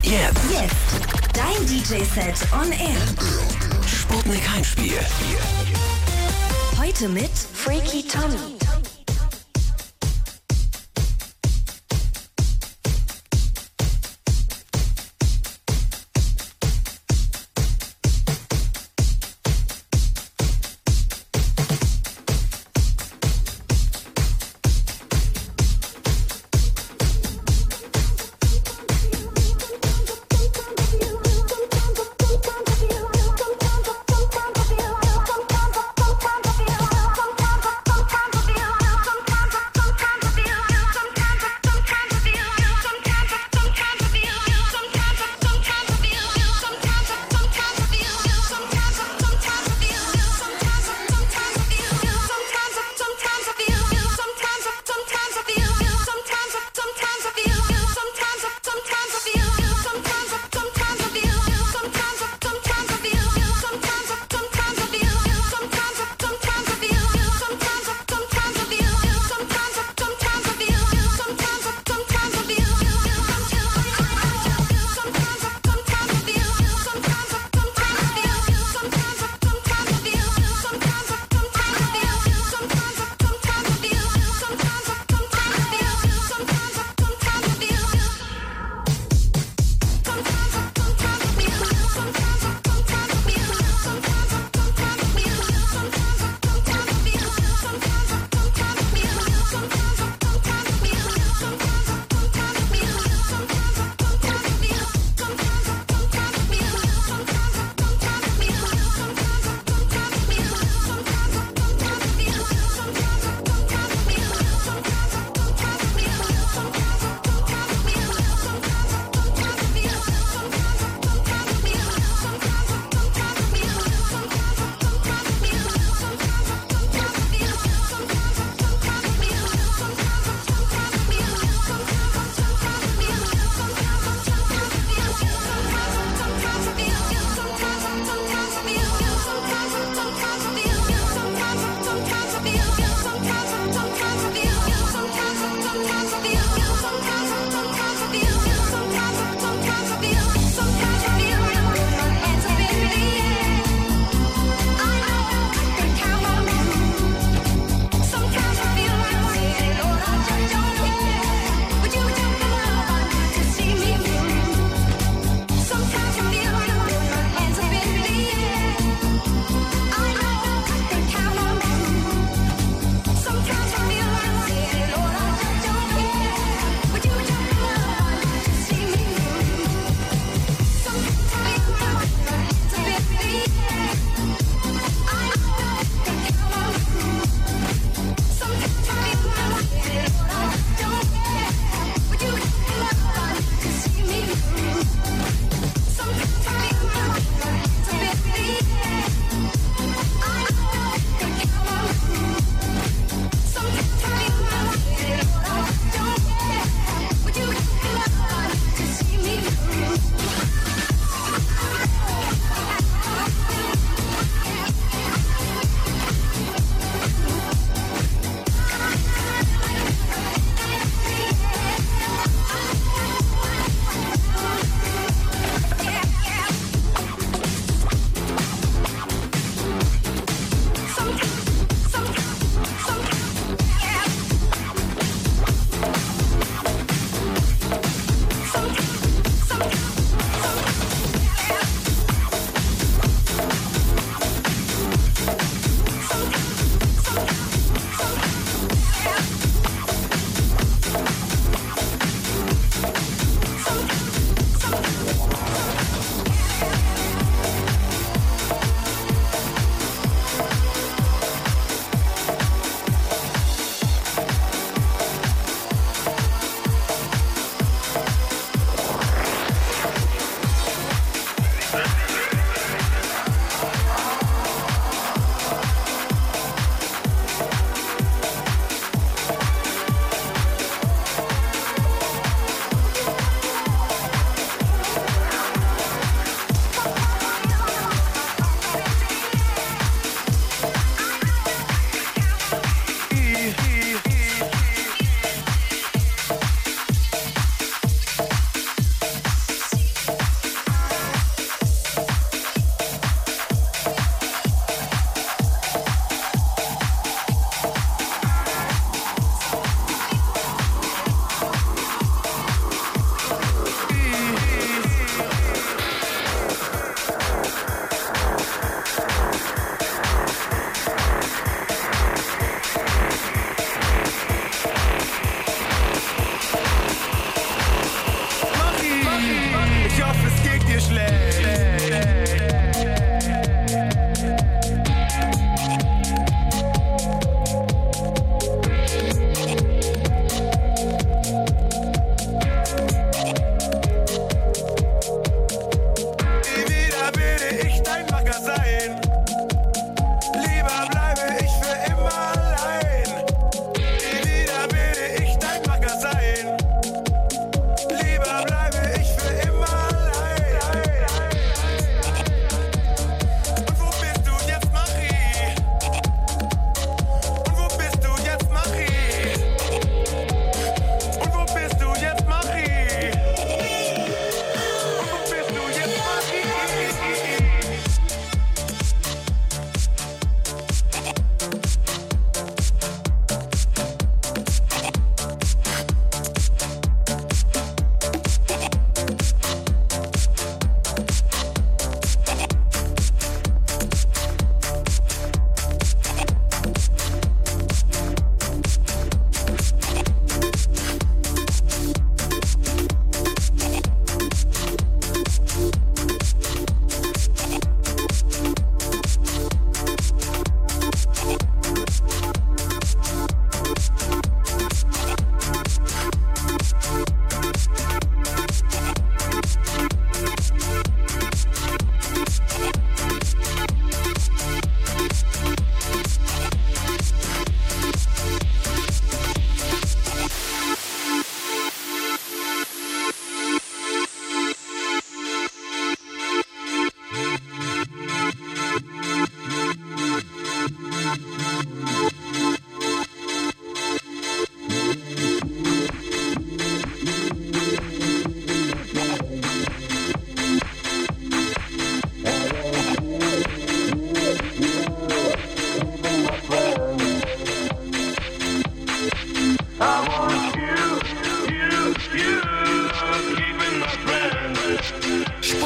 Jetzt. Dein DJ-Set on Air. Sputnik Heimspiel. Heute mit Freaky Tommy.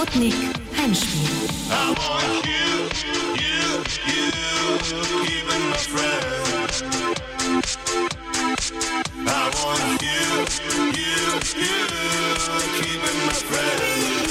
Sputnik Heimspiel. I want you, keeping my friend. I want you, keeping my friend.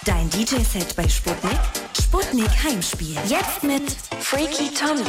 Dein DJ-Set bei Sputnik? Sputnik Heimspiel. Jetzt mit Freaky Tommy.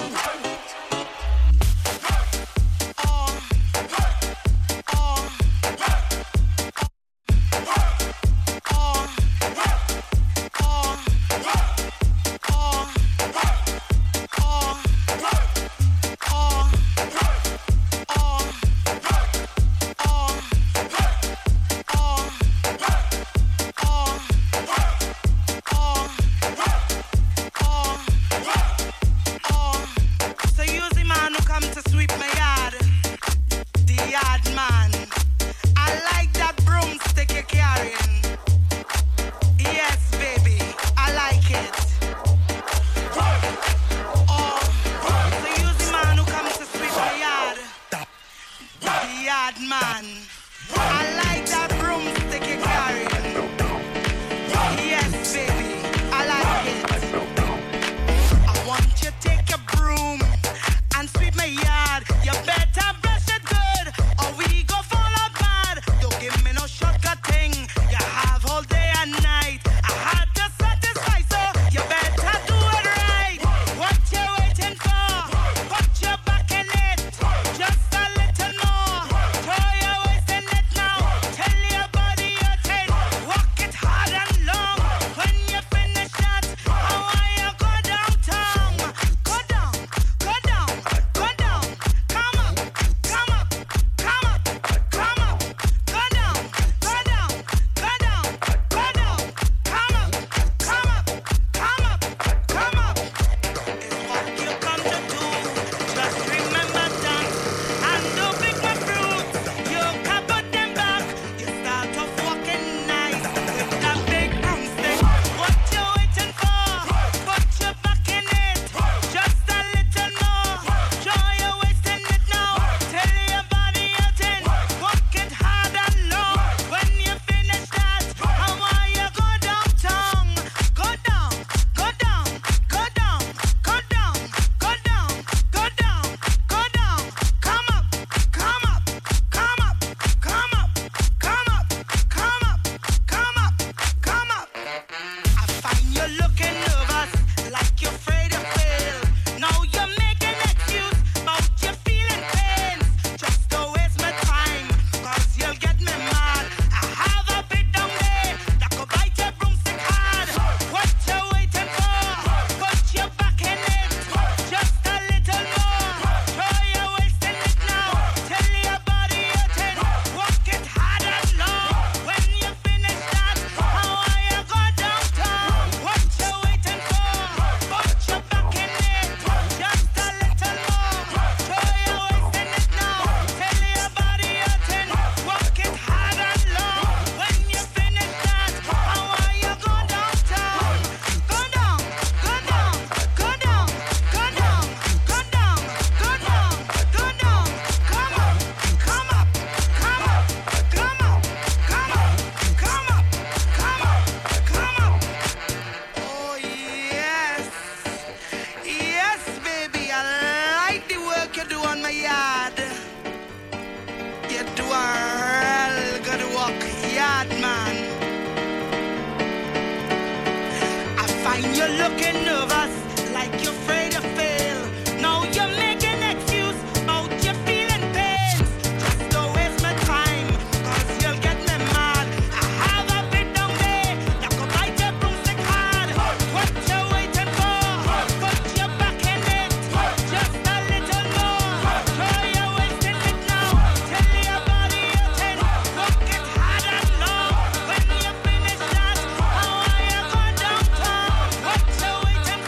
What you waiting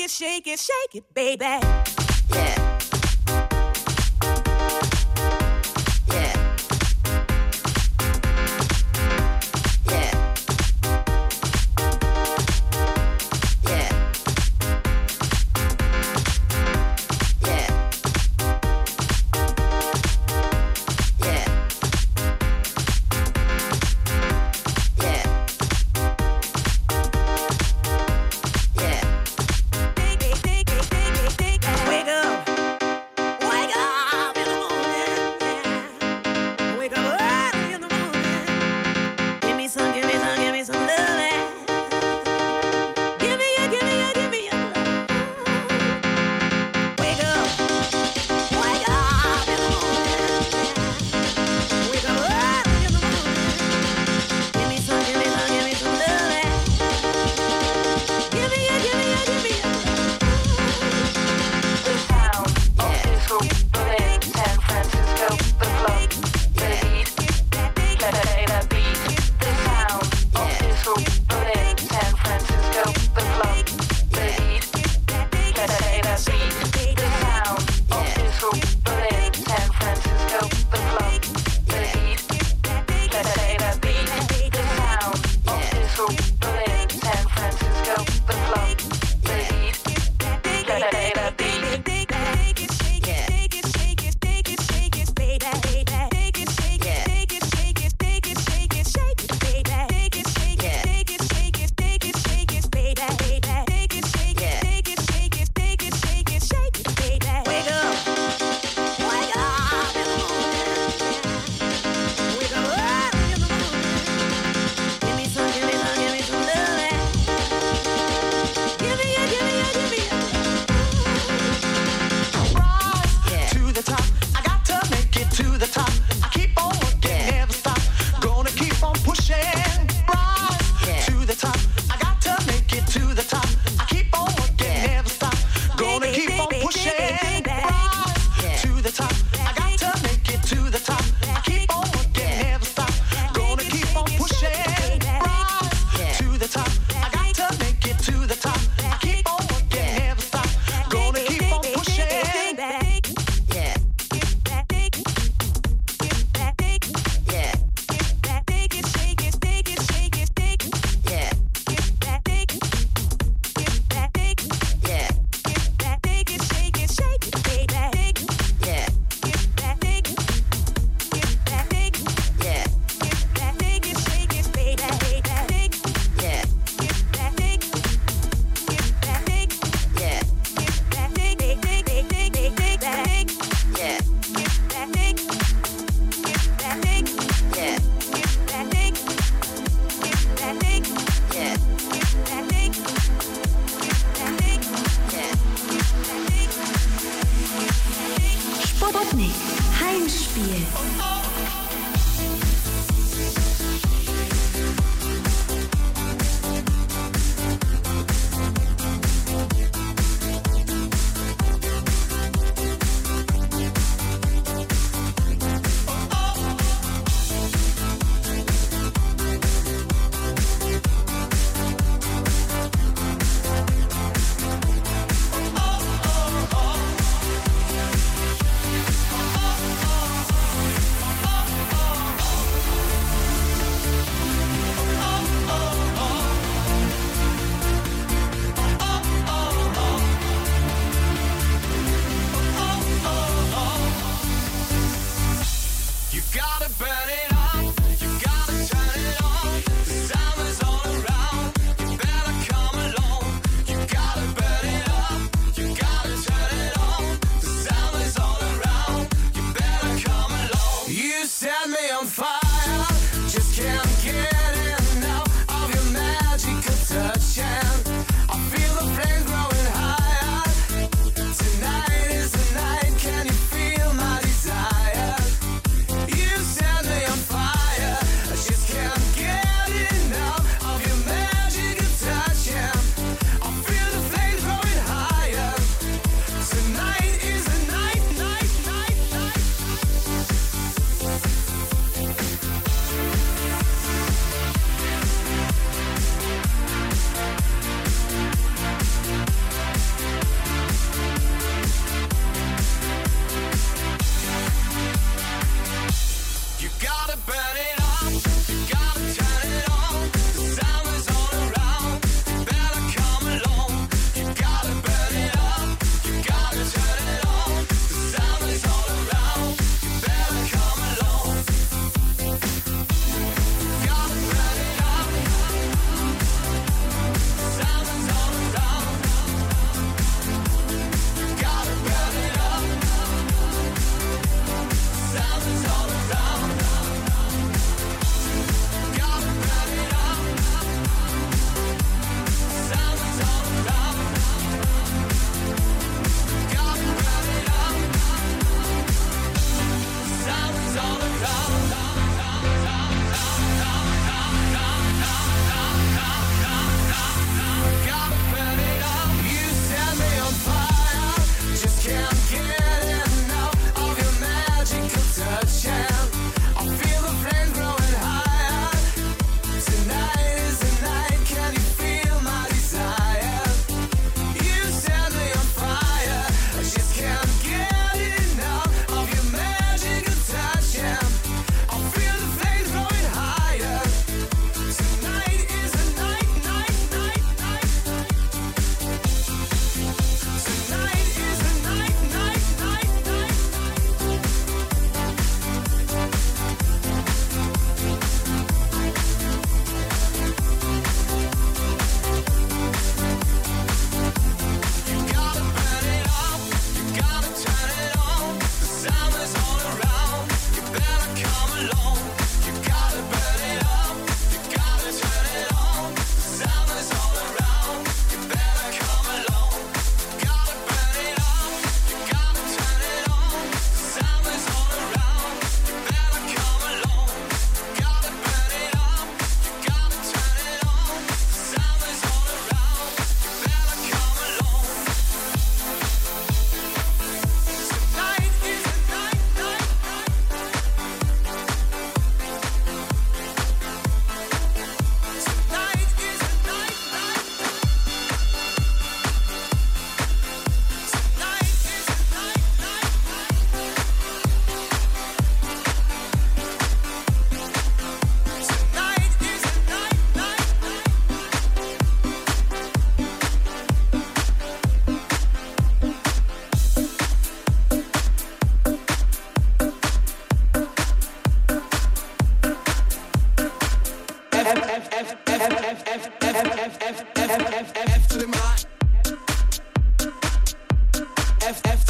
shake it, baby. Yeah. Wake up.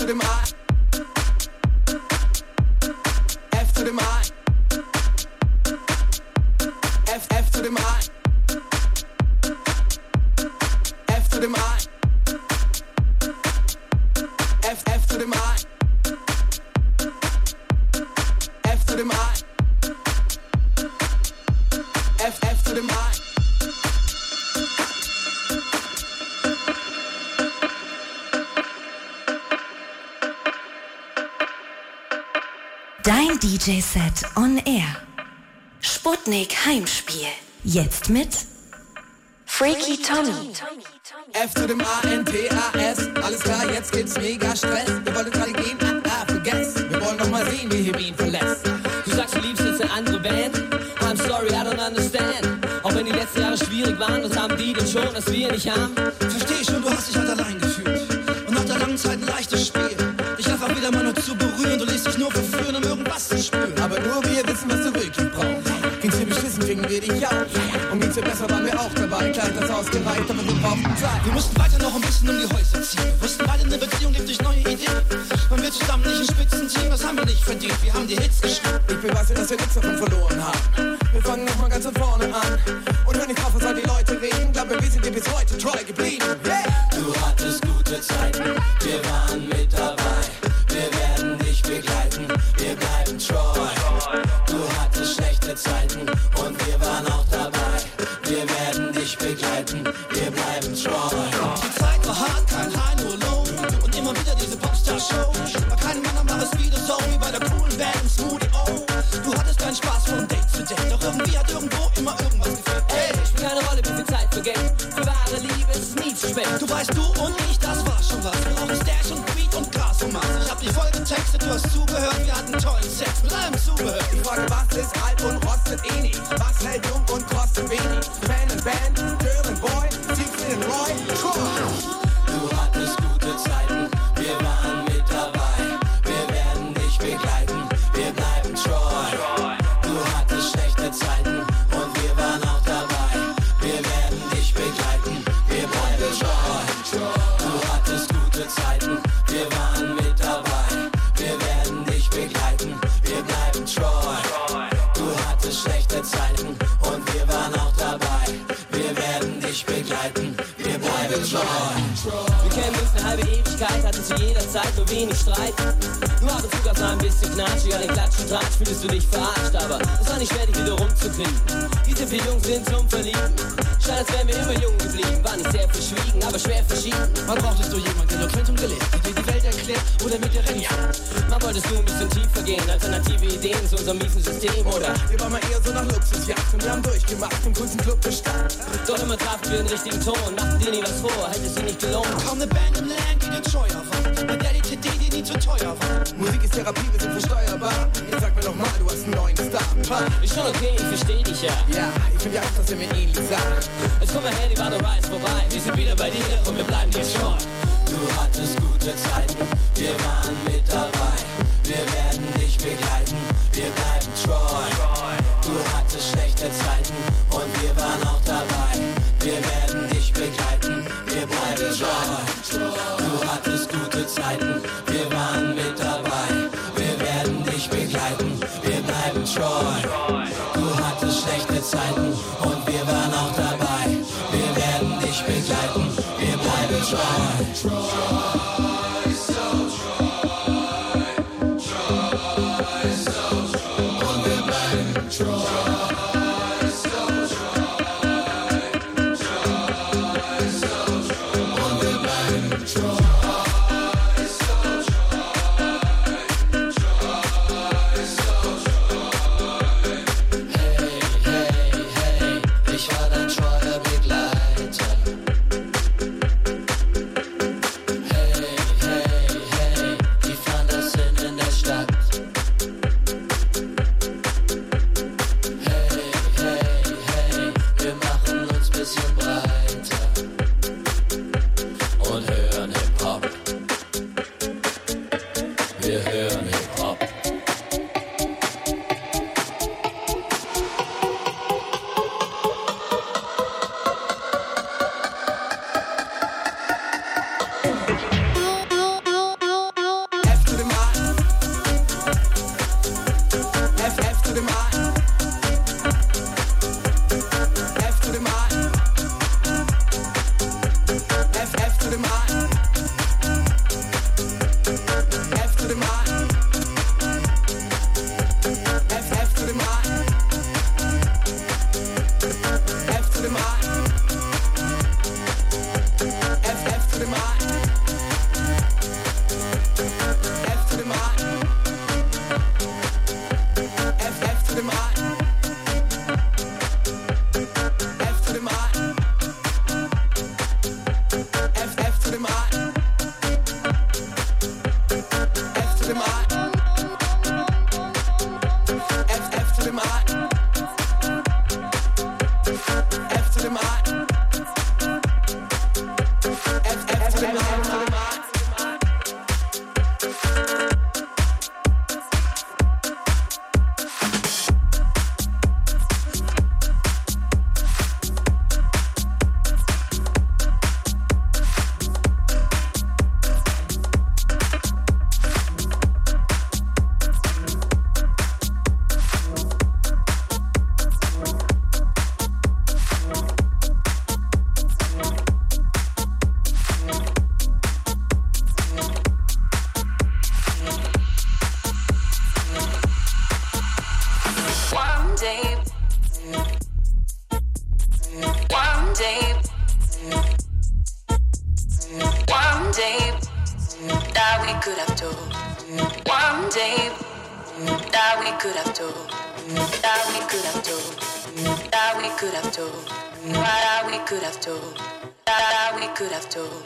dem A. F zu dem A. F zu dem A. F zu dem A. F zu dem A. F zu dem A. F zu dem A. Dein DJ-Set on Air. Sputnik Heimspiel. Jetzt mit Freaky Tommy. F zu dem A-N-T-A-S. Alles klar, jetzt gibt's mega Stress. Wir wollen gerade gehen, vergess. Wir wollen noch mal sehen, wie Wien verlässt. Du sagst, du liebst jetzt eine andere Band. I'm sorry, I don't understand. Auch wenn die letzten Jahre schwierig waren, was haben die denn schon, das wir nicht haben? Versteh schon, du hast dich halt allein gefühlt. Und nach der langen Zeit ein leichtes Spiel. Dich einfach wieder mal nur zu berühren. Du lässt dich nur verführen, um irgendwas zu spüren. Aber nur wir wissen, was du wirklich brauchst. Ging's dir beschissen, fingen wir dich auf. Und ging's dir besser, waren wir auch dabei. Klar, das ausgereicht, aber wir brauchten Zeit. Wir mussten weiter noch ein bisschen um die Häuser ziehen. Wir wussten beide, eine Beziehung gibt durch neue Ideen. Waren wir zusammen nicht ein Spitzenteam, das haben wir nicht verdient. Wir haben die Hits geschrieben. Ich beweise dir, dass wir nichts davon verloren haben. Wir fangen nochmal ganz von vorne an. Und hören nicht auf, was all die Leute reden. Glaube, wir sind dir bis heute treu geblieben. Yeah. Du hattest gute Zeiten, wir waren mit dabei. Wir werden dich begleiten, wir bleiben treu. Du hattest schlechte Zeiten und wir waren auch dabei. Wir werden dich begleiten, wir bleiben treu. Die Zeit war hart, kein High, nur Low. Und immer wieder diese Popstar-Show. War kein Mann am Maris wieder so wie bei der coolen Band im Smoothie O. Du hattest keinen Spaß von Date zu Date. Doch irgendwie hat irgendwo immer irgendwas gefehlt. Hey, spielt keine Rolle, wie viel Zeit vergeht. Für wahre Liebe ist es nie zu spät. Du weißt, du und ich, das war schon was. Wir brauchen Stash und Beat und Gras und Maß. Ich hab dich voll getextet, du hast zugehört. Wir hatten tollen Sex mit allem Zubehör. Ich frage, was ist alt und rostet eh nicht? Was hält jung und kostet wenig? Fan and Band, Girl and Boy, Siegfried and Roy, Troy. Du hattest gute Zeiten, wir waren mit dabei. Wir werden dich begleiten, wir bleiben treu. Du hattest schlechte Zeiten und wir waren auch dabei. Wir werden dich begleiten, wir bleiben treu. Du hattest gute Zeiten, wir waren mit dabei. Wir werden dich begleiten, wir bleiben treu. Du hattest schlechte Zeiten und wir waren auch dabei. Wir werden dich begleiten, wir bleiben treu. Wir kennen uns eine halbe Ewigkeit, hatten zu jeder Zeit nur wenig Streit. Nur ab und zu gab's mal ein bisschen Knatsch, an den Klatsch und Tratsch fühlst du dich verarscht. Aber es war nicht schwer, dich wieder rumzukriegen. Diese vier Jungs sind zum Verlieben. Scheint, als wären wir immer jung geblieben. War nicht sehr verschwiegen, aber schwer verschieden. Man brauchtest du jemanden, der nur Quantum gelehrt, der dir die Welt erklärt oder mit dir rennt. Man wolltest du ein bisschen tiefer gehen, alternative Ideen zu unserem miesen System, oder? Wir waren mal eher so nach Luxusjacht und wir haben durchgemacht, im coolsten Club bestand. Doch immer trafen wir den richtigen Ton, machten dir nie was vor, hätte es dir nicht gelohnt. Kaum eine Band im Land, die dir treuer war. Mit der die TD dir nie zu teuer war. Musik ist Therapie, wir sind versteuerbar. Jetzt sag mir noch mal, du hast einen neuen Star. Ist schon okay, ich versteh dich ja. Ja, ich find ja auch, dass er mir ähnlich sagt. Jetzt komm mal her, die war der Rise vorbei. Wir sind wieder bei dir und wir bleiben dir treu. Du hattest gute Zeiten, wir waren mit dabei. Wir werden dich begleiten, wir bleiben treu. Du hattest schlechte Zeiten und wir waren auch dabei. Wir werden dich begleiten, wir bleiben treu. Du hattest gute Zeiten, wir waren mit dabei. Wir werden dich begleiten, wir bleiben treu. Du hattest schlechte Zeiten und wir waren auch dabei. Wir werden dich begleiten, wir bleiben treu. Und wir bleiben treu. Hey, could have told. One day that we could have told. That we could have told. That we could have told. That we could have told. That we could have told.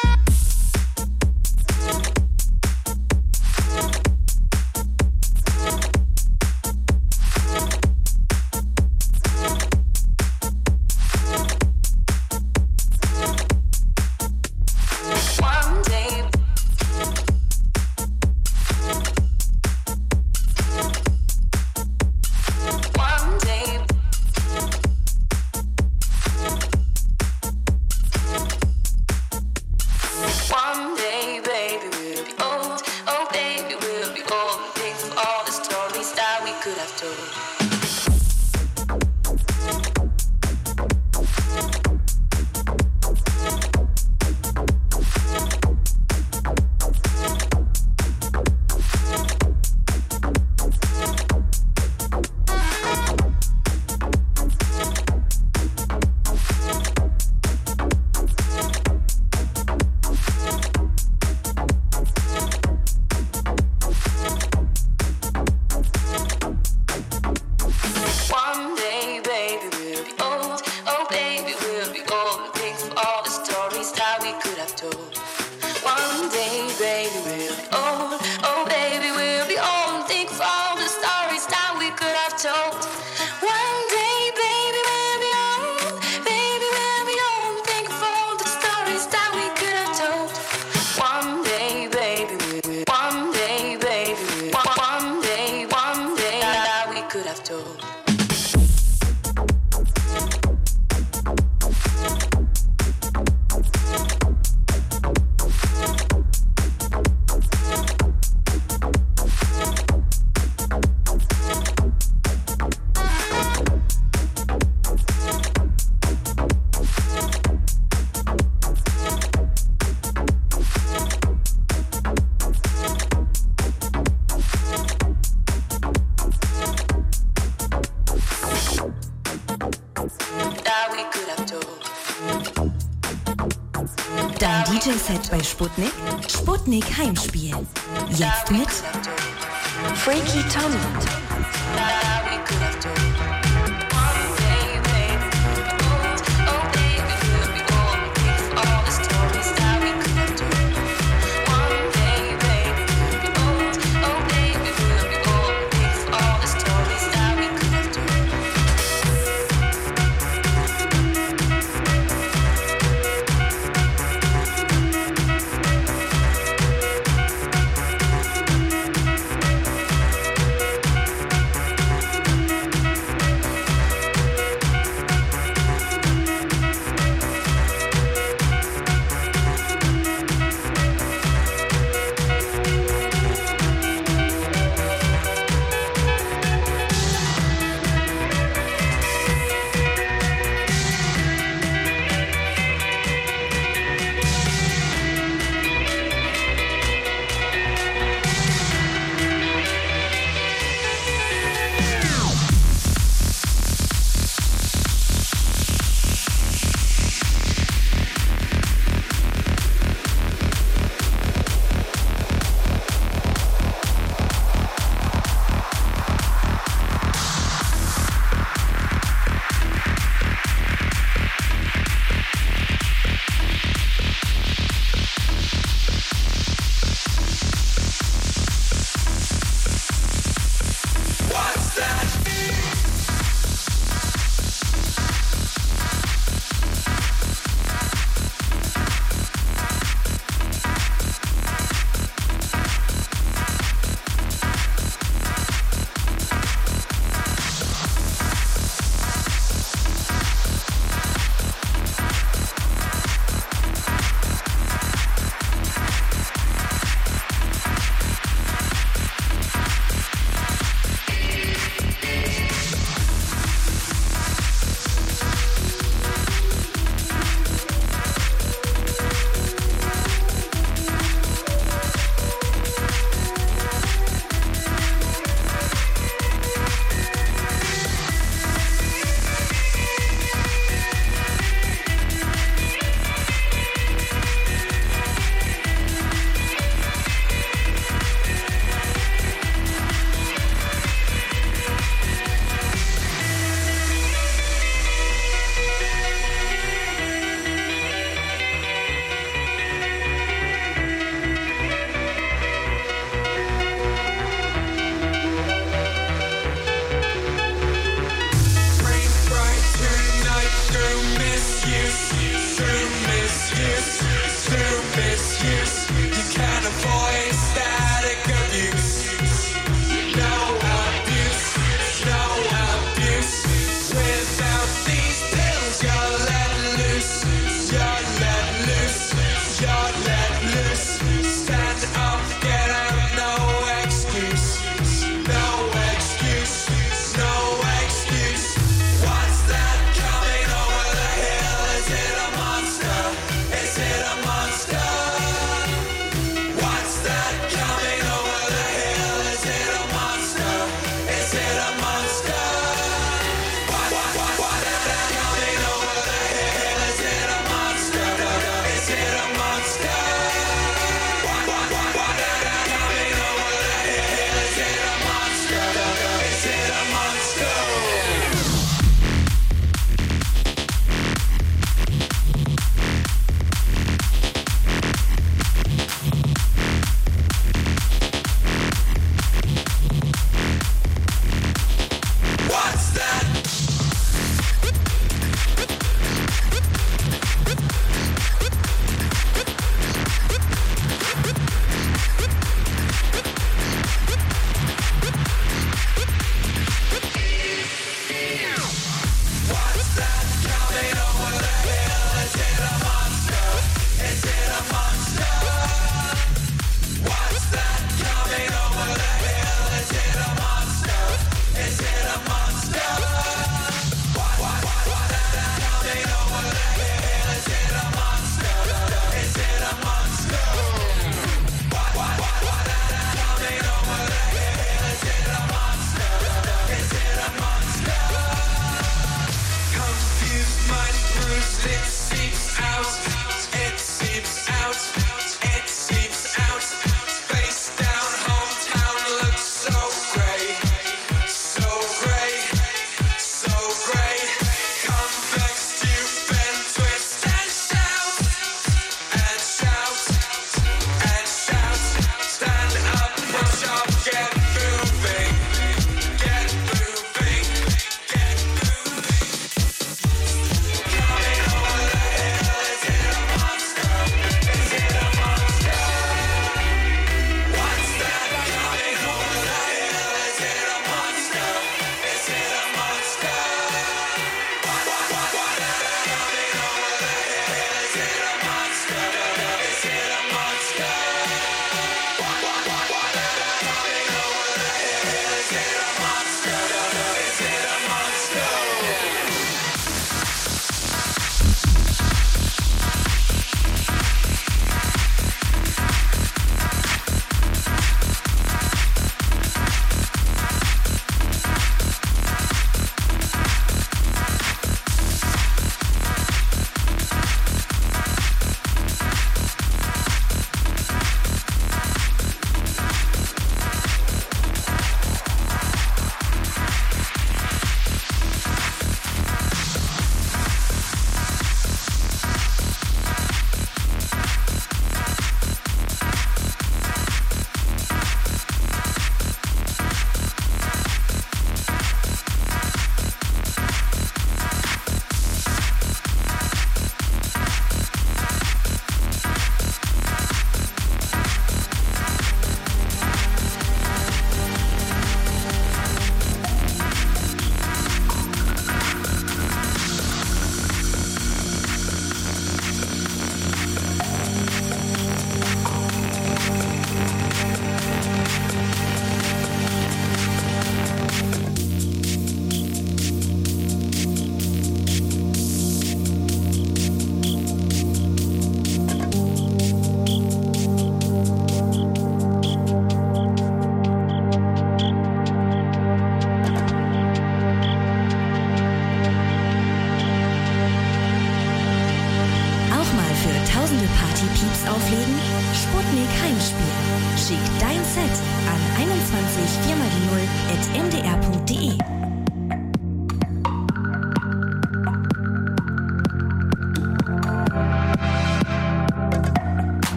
Dein DJ-Set bei Sputnik? Sputnik Heimspiel. Jetzt mit Freaky Tommy.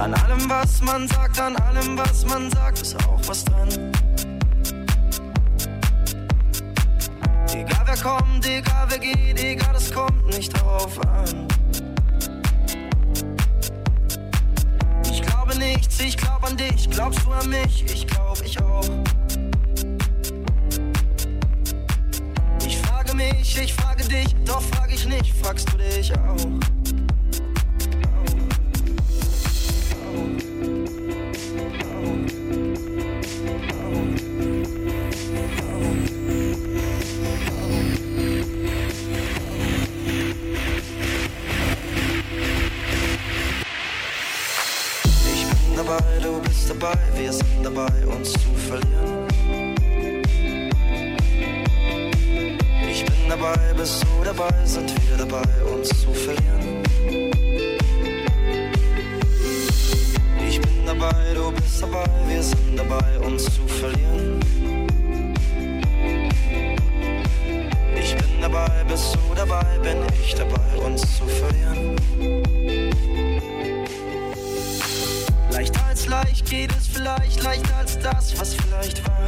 An allem, was man sagt, an allem, was man sagt, ist auch was dran. Egal wer kommt, egal wer geht, egal, es kommt nicht drauf an. Ich glaube nichts, ich glaub an dich, glaubst du an mich? Ich glaub, ich auch. Ich frage dich, doch frage ich nicht, fragst du dich auch? Ich bin dabei, du bist dabei, wir sind dabei, uns zu verlieren. Ich bin dabei, bist du dabei, sind wir dabei, uns zu verlieren. Ich bin dabei, du bist dabei, wir sind dabei, uns zu verlieren. Ich bin dabei, bist du dabei, bin ich dabei, uns zu verlieren. Leichter als leicht geht es vielleicht, leichter als das, was vielleicht war.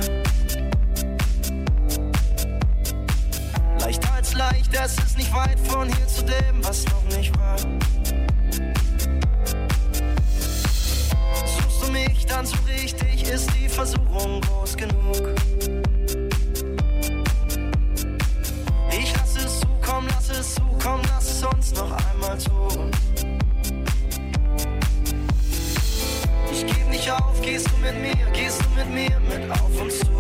Leichter als leicht, es ist nicht weit von hier zu dem, was noch nicht war. Suchst du mich dann so richtig, ist die Versuchung groß genug. Ich lass es zukommen, lass es uns noch einmal tun. Ich geb nicht auf, gehst du mit mir mit auf uns zu.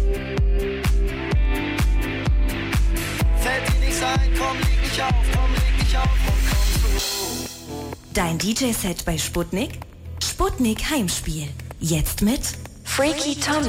Fällt dir nichts ein, komm, leg dich auf und komm zu. Dein DJ-Set bei Sputnik? Sputnik Heimspiel. Jetzt mit Freaky Tommy.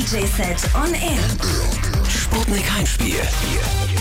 DJ-Set on Air. Sputnik Heimspiel.